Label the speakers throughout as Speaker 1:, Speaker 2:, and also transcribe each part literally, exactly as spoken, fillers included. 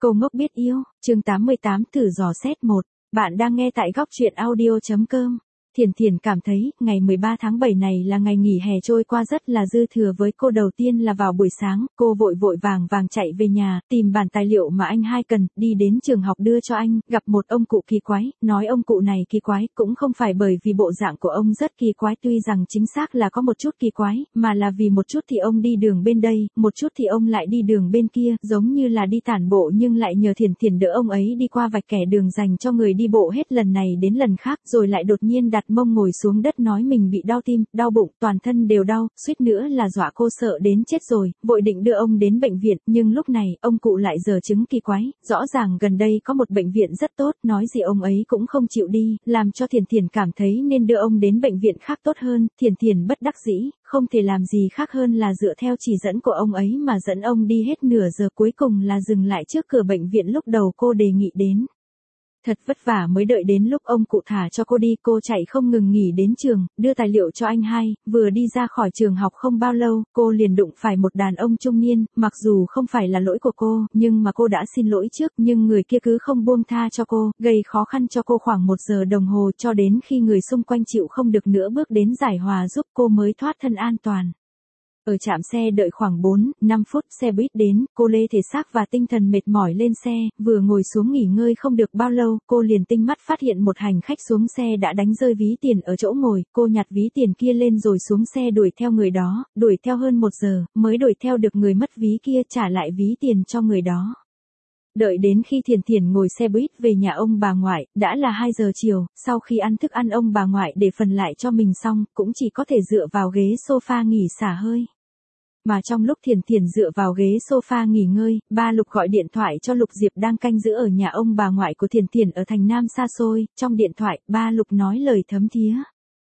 Speaker 1: Cô ngốc biết yêu, chương tám mươi tám thử dò xét một. Bạn đang nghe tại góc truyện audio.com. Thiền Thiền cảm thấy, ngày mười ba tháng bảy này là ngày nghỉ hè trôi qua rất là dư thừa với cô. Đầu tiên là vào buổi sáng, cô vội vội vàng vàng chạy về nhà, tìm bản tài liệu mà anh hai cần, đi đến trường học đưa cho anh, gặp một ông cụ kỳ quái, nói ông cụ này kỳ quái, cũng không phải bởi vì bộ dạng của ông rất kỳ quái, tuy rằng chính xác là có một chút kỳ quái, mà là vì một chút thì ông đi đường bên đây, một chút thì ông lại đi đường bên kia, giống như là đi tản bộ nhưng lại nhờ Thiền Thiền đỡ ông ấy đi qua vạch kẻ đường dành cho người đi bộ hết lần này đến lần khác, rồi lại đột nhiên đặt mông ngồi xuống đất nói mình bị đau tim, đau bụng, toàn thân đều đau, suýt nữa là dọa cô sợ đến chết rồi, vội định đưa ông đến bệnh viện, nhưng lúc này, ông cụ lại giở chứng kỳ quái, rõ ràng gần đây có một bệnh viện rất tốt, nói gì ông ấy cũng không chịu đi, làm cho Thiền Thiền cảm thấy nên đưa ông đến bệnh viện khác tốt hơn. Thiền Thiền bất đắc dĩ, không thể làm gì khác hơn là dựa theo chỉ dẫn của ông ấy mà dẫn ông đi hết nửa giờ, cuối cùng là dừng lại trước cửa bệnh viện lúc đầu cô đề nghị đến. Thật vất vả mới đợi đến lúc ông cụ thả cho cô đi, cô chạy không ngừng nghỉ đến trường, đưa tài liệu cho anh hai, vừa đi ra khỏi trường học không bao lâu, cô liền đụng phải một đàn ông trung niên, mặc dù không phải là lỗi của cô, nhưng mà cô đã xin lỗi trước, nhưng người kia cứ không buông tha cho cô, gây khó khăn cho cô khoảng một giờ đồng hồ, cho đến khi người xung quanh chịu không được nữa bước đến giải hòa giúp cô mới thoát thân an toàn. Ở trạm xe đợi khoảng bốn, năm phút, xe buýt đến, cô lê thể xác và tinh thần mệt mỏi lên xe, vừa ngồi xuống nghỉ ngơi không được bao lâu, cô liền tinh mắt phát hiện một hành khách xuống xe đã đánh rơi ví tiền ở chỗ ngồi, cô nhặt ví tiền kia lên rồi xuống xe đuổi theo người đó, đuổi theo hơn một giờ, mới đuổi theo được người mất ví kia, trả lại ví tiền cho người đó. Đợi đến khi Thiền Thiền ngồi xe buýt về nhà ông bà ngoại, đã là hai giờ chiều, sau khi ăn thức ăn ông bà ngoại để phần lại cho mình xong, cũng chỉ có thể dựa vào ghế sofa nghỉ xả hơi. Mà trong lúc Thiền Thiền dựa vào ghế sofa nghỉ ngơi, ba Lục gọi điện thoại cho Lục Diệp đang canh giữ ở nhà ông bà ngoại của Thiền Thiền ở thành Nam xa xôi, trong điện thoại, ba Lục nói lời thấm thía.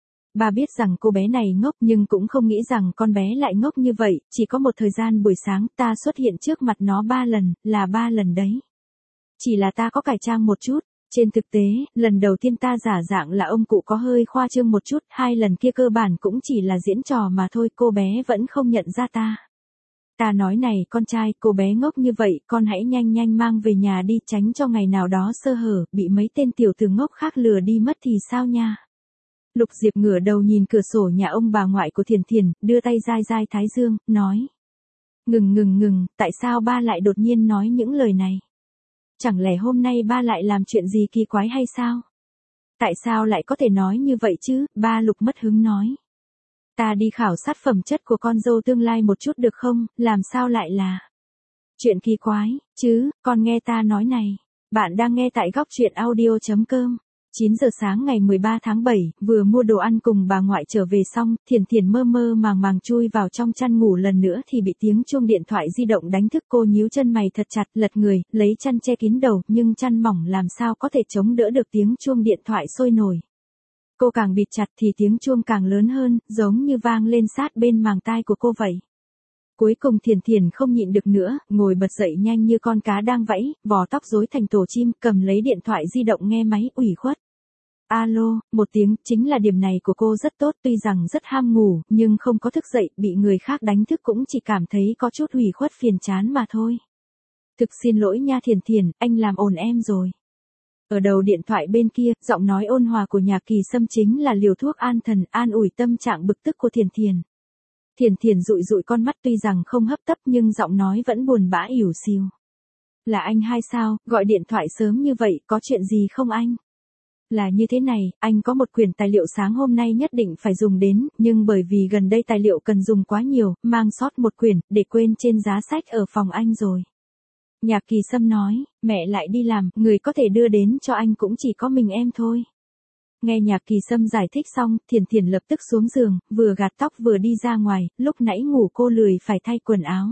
Speaker 1: Ba biết rằng cô bé này ngốc nhưng cũng không nghĩ rằng con bé lại ngốc như vậy, chỉ có một thời gian buổi sáng ta xuất hiện trước mặt nó ba lần, là ba lần đấy. Chỉ là ta có cải trang một chút, trên thực tế, lần đầu tiên ta giả dạng là ông cụ có hơi khoa trương một chút, hai lần kia cơ bản cũng chỉ là diễn trò mà thôi, cô bé vẫn không nhận ra ta. Ta nói này con trai, cô bé ngốc như vậy, con hãy nhanh nhanh mang về nhà đi, tránh cho ngày nào đó sơ hở, bị mấy tên tiểu tử ngốc khác lừa đi mất thì sao nha. Lục Diệp ngửa đầu nhìn cửa sổ nhà ông bà ngoại của Thiền Thiền, đưa tay dai dai thái dương, nói. Ngừng ngừng ngừng, tại sao ba lại đột nhiên nói những lời này? Chẳng lẽ hôm nay ba lại làm chuyện gì kỳ quái hay sao? Tại sao lại có thể nói như vậy chứ? Ba Lục mất hứng nói. Ta đi khảo sát phẩm chất của con dâu tương lai một chút được không? Làm sao lại là chuyện kỳ quái, chứ, con nghe ta nói này. Bạn đang nghe tại góc truyện audio.com. chín giờ sáng ngày mười ba tháng bảy, vừa mua đồ ăn cùng bà ngoại trở về xong, Thiền Thiền mơ mơ màng màng chui vào trong chăn ngủ lần nữa thì bị tiếng chuông điện thoại di động đánh thức. Cô nhíu chân mày thật chặt, lật người, lấy chăn che kín đầu, nhưng chăn mỏng làm sao có thể chống đỡ được tiếng chuông điện thoại sôi nổi. Cô càng bịt chặt thì tiếng chuông càng lớn hơn, giống như vang lên sát bên màng tai của cô vậy. Cuối cùng Thiền Thiền không nhịn được nữa, ngồi bật dậy nhanh như con cá đang vẫy, vò tóc rối thành tổ chim, cầm lấy điện thoại di động nghe máy, ủy khuất. Alo, một tiếng, chính là điểm này của cô rất tốt, tuy rằng rất ham ngủ, nhưng không có thức dậy, bị người khác đánh thức cũng chỉ cảm thấy có chút ủy khuất phiền chán mà thôi. Thực xin lỗi nha Thiền Thiền, anh làm ồn em rồi. Ở đầu điện thoại bên kia, giọng nói ôn hòa của Nhạc Kỳ Sâm chính là liều thuốc an thần, an ủi tâm trạng bực tức của Thiền Thiền. Thiền Thiền dụi dụi con mắt, tuy rằng không hấp tấp nhưng giọng nói vẫn buồn bã ỉu xìu. Là anh hai sao, gọi điện thoại sớm như vậy, có chuyện gì không anh? Là như thế này, anh có một quyển tài liệu sáng hôm nay nhất định phải dùng đến, nhưng bởi vì gần đây tài liệu cần dùng quá nhiều, mang sót một quyển, để quên trên giá sách ở phòng anh rồi. Nhạc Kỳ Sâm nói, mẹ lại đi làm, người có thể đưa đến cho anh cũng chỉ có mình em thôi. Nghe Nhạc Kỳ Sâm giải thích xong, Thiền Thiền lập tức xuống giường, vừa gạt tóc vừa đi ra ngoài, lúc nãy ngủ cô lười phải thay quần áo.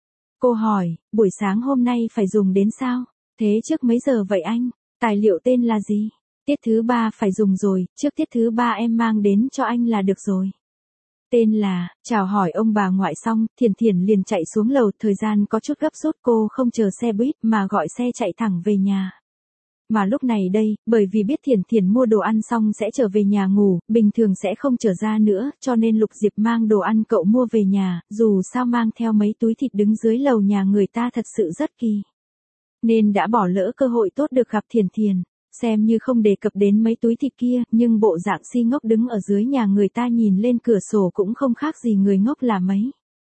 Speaker 1: Cô hỏi, buổi sáng hôm nay phải dùng đến sao? Thế trước mấy giờ vậy anh? Tài liệu tên là gì? Tiết thứ ba phải dùng rồi, trước tiết thứ ba em mang đến cho anh là được rồi. Tên là, chào hỏi ông bà ngoại xong, Thiền Thiền liền chạy xuống lầu, thời gian có chút gấp rút, cô không chờ xe buýt mà gọi xe chạy thẳng về nhà. Mà lúc này đây, bởi vì biết Thiền Thiền mua đồ ăn xong sẽ trở về nhà ngủ, bình thường sẽ không trở ra nữa, cho nên Lục Diệp mang đồ ăn cậu mua về nhà, dù sao mang theo mấy túi thịt đứng dưới lầu nhà người ta thật sự rất kỳ. nên đã bỏ lỡ cơ hội tốt được gặp Thiền Thiền. Xem như không đề cập đến mấy túi thịt kia, nhưng bộ dạng si ngốc đứng ở dưới nhà người ta nhìn lên cửa sổ cũng không khác gì người ngốc là mấy.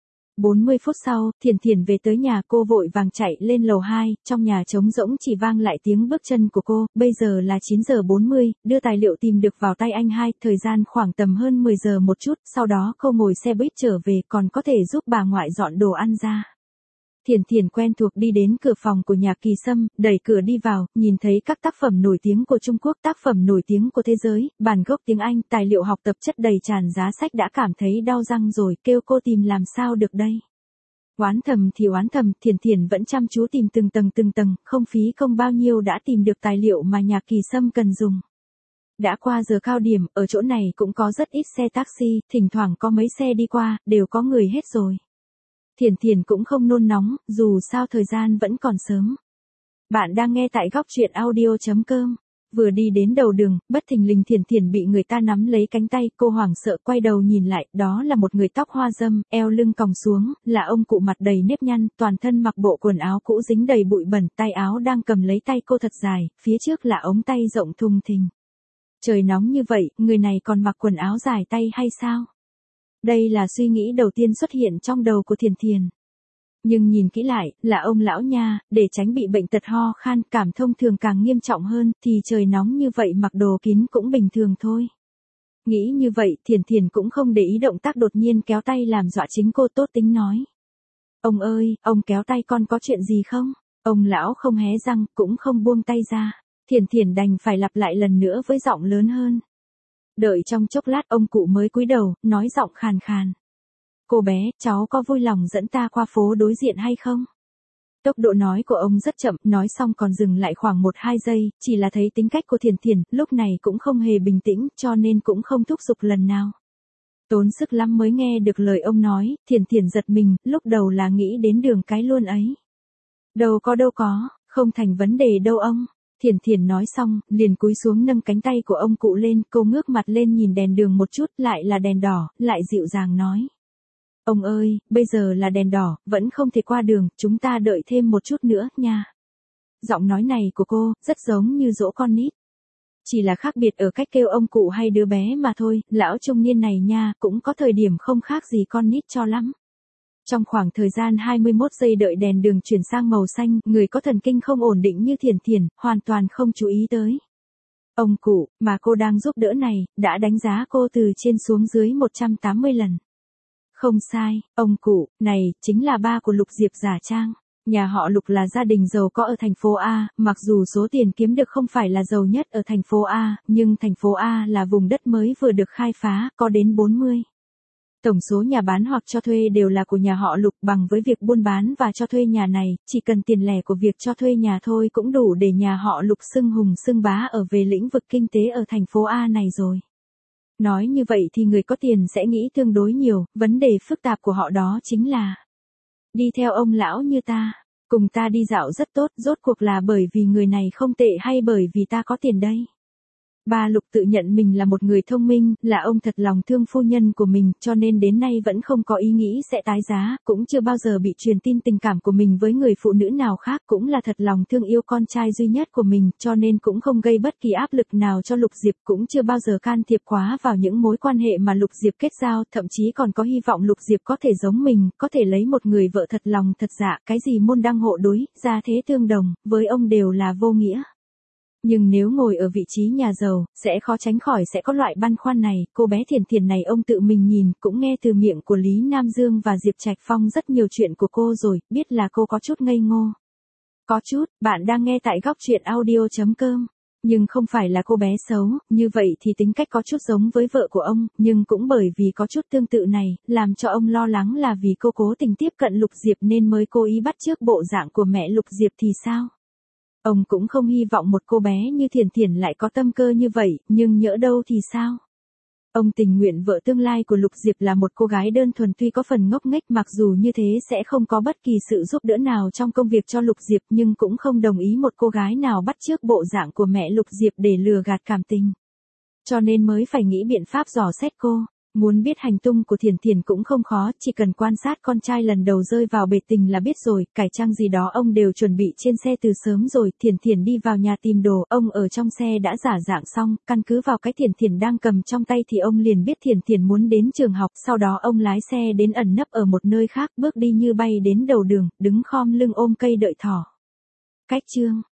Speaker 1: bốn mươi phút sau, Thiền Thiền về tới nhà, cô vội vàng chạy lên lầu hai, trong nhà trống rỗng chỉ vang lại tiếng bước chân của cô. Bây giờ là chín giờ bốn mươi, đưa tài liệu tìm được vào tay anh hai, thời gian khoảng tầm hơn mười giờ một chút, sau đó cô ngồi xe buýt trở về, còn có thể giúp bà ngoại dọn đồ ăn ra. Thiền Thiền quen thuộc đi đến cửa phòng của nhà Kỳ Sâm, đẩy cửa đi vào, nhìn thấy các tác phẩm nổi tiếng của Trung Quốc, tác phẩm nổi tiếng của thế giới, bản gốc tiếng Anh, tài liệu học tập chất đầy tràn, giá sách đã cảm thấy đau răng rồi, kêu cô tìm làm sao được đây. Oán thầm thì oán thầm, Thiền Thiền vẫn chăm chú tìm từng tầng từng tầng, không phí công bao nhiêu đã tìm được tài liệu mà nhà Kỳ Sâm cần dùng. Đã qua giờ cao điểm, ở chỗ này cũng có rất ít xe taxi, thỉnh thoảng có mấy xe đi qua, đều có người hết rồi. Thiền Thiền cũng không nôn nóng, dù sao thời gian vẫn còn sớm. Bạn đang nghe tại góc truyện audio chấm com. Vừa đi đến đầu đường, bất thình lình Thiền Thiền bị người ta nắm lấy cánh tay, cô hoảng sợ quay đầu nhìn lại, đó là một người tóc hoa râm, eo lưng còng xuống, là ông cụ mặt đầy nếp nhăn, toàn thân mặc bộ quần áo cũ dính đầy bụi bẩn, tay áo đang cầm lấy tay cô thật dài, phía trước là ống tay rộng thùng thình. Trời nóng như vậy, người này còn mặc quần áo dài tay hay sao? Đây là suy nghĩ đầu tiên xuất hiện trong đầu của Thiền Thiền. Nhưng nhìn kỹ lại, là ông lão nha, để tránh bị bệnh tật ho khan, cảm thông thường càng nghiêm trọng hơn, thì trời nóng như vậy mặc đồ kín cũng bình thường thôi. Nghĩ như vậy, Thiền Thiền cũng không để ý động tác đột nhiên kéo tay làm dọa chính cô, tốt tính nói. Ông ơi, ông kéo tay con có chuyện gì không? Ông lão không hé răng, cũng không buông tay ra. Thiền Thiền đành phải lặp lại lần nữa với giọng lớn hơn. Đợi trong chốc lát ông cụ mới cúi đầu, nói giọng khàn khàn. Cô bé, cháu có vui lòng dẫn ta qua phố đối diện hay không? Tốc độ nói của ông rất chậm, nói xong còn dừng lại khoảng một hai giây, chỉ là thấy tính cách của Thiền Thiền, lúc này cũng không hề bình tĩnh, cho nên cũng không thúc giục lần nào. Tốn sức lắm mới nghe được lời ông nói, Thiền Thiền giật mình, lúc đầu là nghĩ đến đường cái luôn ấy. Đâu có đâu có, không thành vấn đề đâu ông. Thiền Thiền nói xong, liền cúi xuống nâng cánh tay của ông cụ lên, cô ngước mặt lên nhìn đèn đường một chút, lại là đèn đỏ, lại dịu dàng nói. Ông ơi, bây giờ là đèn đỏ, vẫn không thể qua đường, chúng ta đợi thêm một chút nữa, nha. Giọng nói này của cô, rất giống như dỗ con nít. Chỉ là khác biệt ở cách kêu ông cụ hay đứa bé mà thôi, lão trung niên này nha, cũng có thời điểm không khác gì con nít cho lắm. Trong khoảng thời gian hai mươi mốt giây đợi đèn đường chuyển sang màu xanh, người có thần kinh không ổn định như Thiền Thiền, hoàn toàn không chú ý tới. Ông cụ, mà cô đang giúp đỡ này, đã đánh giá cô từ trên xuống dưới một trăm tám mươi lần. Không sai, ông cụ, này, chính là ba của Lục Diệp giả trang. Nhà họ Lục là gia đình giàu có ở thành phố A, mặc dù số tiền kiếm được không phải là giàu nhất ở thành phố A, nhưng thành phố A là vùng đất mới vừa được khai phá, có đến bốn mươi. Tổng số nhà bán hoặc cho thuê đều là của nhà họ Lục, bằng với việc buôn bán và cho thuê nhà này, chỉ cần tiền lẻ của việc cho thuê nhà thôi cũng đủ để nhà họ Lục xưng hùng xưng bá ở về lĩnh vực kinh tế ở thành phố A này rồi. Nói như vậy thì người có tiền sẽ nghĩ tương đối nhiều, vấn đề phức tạp của họ đó chính là đi theo ông lão như ta, cùng ta đi dạo rất tốt, rốt cuộc là bởi vì người này không tệ hay bởi vì ta có tiền đây. Ba Lục tự nhận mình là một người thông minh, là ông thật lòng thương phu nhân của mình, cho nên đến nay vẫn không có ý nghĩ sẽ tái giá, cũng chưa bao giờ bị truyền tin tình cảm của mình với người phụ nữ nào khác, cũng là thật lòng thương yêu con trai duy nhất của mình, cho nên cũng không gây bất kỳ áp lực nào cho Lục Diệp, cũng chưa bao giờ can thiệp quá vào những mối quan hệ mà Lục Diệp kết giao, thậm chí còn có hy vọng Lục Diệp có thể giống mình, có thể lấy một người vợ thật lòng thật dạ, cái gì môn đăng hộ đối, gia thế tương đồng, với ông đều là vô nghĩa. Nhưng nếu ngồi ở vị trí nhà giàu, sẽ khó tránh khỏi sẽ có loại băn khoăn này, cô bé Thiền Thiền này ông tự mình nhìn, cũng nghe từ miệng của Lý Nam Dương và Diệp Trạch Phong rất nhiều chuyện của cô rồi, biết là cô có chút ngây ngô. Có chút, bạn đang nghe tại góc truyện audio chấm com. Nhưng không phải là cô bé xấu, như vậy thì tính cách có chút giống với vợ của ông, nhưng cũng bởi vì có chút tương tự này, làm cho ông lo lắng là vì cô cố tình tiếp cận Lục Diệp nên mới cố ý bắt chước bộ dạng của mẹ Lục Diệp thì sao? Ông cũng không hy vọng một cô bé như Thiền Thiền lại có tâm cơ như vậy, nhưng nhỡ đâu thì sao? Ông tình nguyện vợ tương lai của Lục Diệp là một cô gái đơn thuần tuy có phần ngốc nghếch, mặc dù như thế sẽ không có bất kỳ sự giúp đỡ nào trong công việc cho Lục Diệp, nhưng cũng không đồng ý một cô gái nào bắt chước bộ dạng của mẹ Lục Diệp để lừa gạt cảm tình. Cho nên mới phải nghĩ biện pháp dò xét cô. Muốn biết hành tung của Thiển Thiển cũng không khó, chỉ cần quan sát con trai lần đầu rơi vào bể tình là biết rồi, cải trang gì đó ông đều chuẩn bị trên xe từ sớm rồi. Thiển Thiển đi vào nhà tìm đồ, ông ở trong xe đã giả dạng xong, căn cứ vào cái Thiển Thiển đang cầm trong tay thì ông liền biết Thiển Thiển muốn đến trường học, sau đó ông lái xe đến ẩn nấp ở một nơi khác, bước đi như bay đến đầu đường, đứng khom lưng ôm cây đợi thỏ. Cách chương